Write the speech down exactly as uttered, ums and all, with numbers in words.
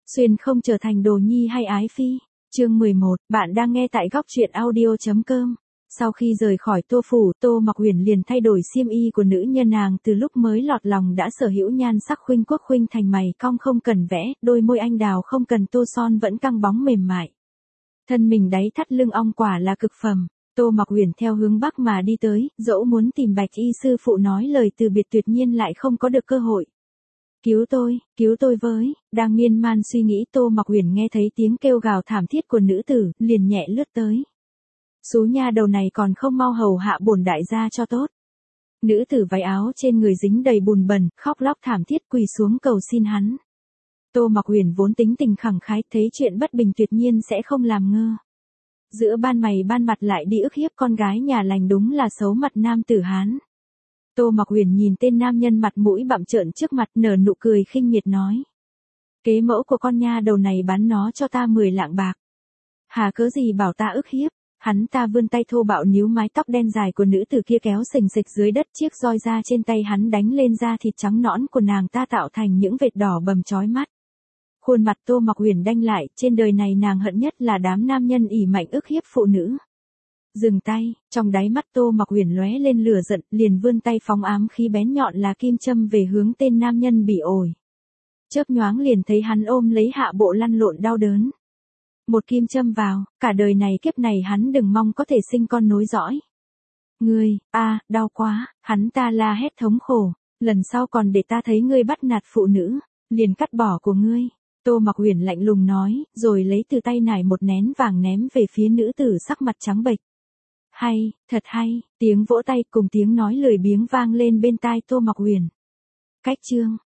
Xuyên không trở thành đồ nhi hay ái phi. Chương mười một, bạn đang nghe tại góc truyện audio.com. Sau khi rời khỏi Tô phủ, Tô Mặc Uyển liền thay đổi xiêm y của nữ nhân, nàng từ lúc mới lọt lòng đã sở hữu nhan sắc khuynh quốc khuynh thành, mày cong không cần vẽ, đôi môi anh đào không cần tô son vẫn căng bóng mềm mại. Thân mình đáy thắt lưng ong quả là cực phẩm. Tô Mặc Uyển theo hướng bắc mà đi tới, dẫu muốn tìm Bạch y sư phụ nói lời từ biệt tuyệt nhiên lại không có được cơ hội. Cứu tôi, cứu tôi với, đang miên man suy nghĩ, Tô Mặc Uyển nghe thấy tiếng kêu gào thảm thiết của nữ tử, liền nhẹ lướt tới. Xú nha đầu này còn không mau hầu hạ bổn đại gia cho tốt. Nữ tử váy áo trên người dính đầy bùn bẩn, khóc lóc thảm thiết quỳ xuống cầu xin hắn. Tô Mặc Uyển vốn tính tình khẳng khái, thấy chuyện bất bình tuyệt nhiên sẽ không làm ngơ. Giữa ban mày ban mặt lại đi ức hiếp con gái nhà lành, đúng là xấu mặt nam tử Hán. Tô Mặc Uyển nhìn tên nam nhân mặt mũi bặm trợn trước mặt, nở nụ cười khinh miệt nói. Kế mẫu của con nha đầu này bán nó cho ta mười lạng bạc. Hà cớ gì bảo ta ức hiếp. Hắn ta vươn tay thô bạo níu mái tóc đen dài của nữ tử kia kéo sình sịch dưới đất, chiếc roi da trên tay hắn đánh lên da thịt trắng nõn của nàng ta tạo thành những vệt đỏ bầm chói mắt. Khuôn mặt Tô Mặc Uyển đanh lại, trên đời này nàng hận nhất là đám nam nhân ỷ mạnh ức hiếp phụ nữ. Dừng tay, trong đáy mắt Tô Mặc Uyển lóe lên lửa giận, liền vươn tay phóng ám khí bén nhọn là kim châm về hướng tên nam nhân bị ổi. Chớp nhoáng liền thấy hắn ôm lấy hạ bộ lăn lộn đau đớn. Một kim châm vào, cả đời này kiếp này hắn đừng mong có thể sinh con nối dõi. Ngươi, a, đau quá, hắn ta la hét thống khổ, lần sau còn để ta thấy ngươi bắt nạt phụ nữ, liền cắt bỏ của ngươi. Tô Mặc Uyển lạnh lùng nói, rồi lấy từ tay nải một nén vàng ném về phía nữ tử sắc mặt trắng bệch. Hay, thật hay, tiếng vỗ tay cùng tiếng nói lười biếng vang lên bên tai Tô Mặc Uyển. Cách chương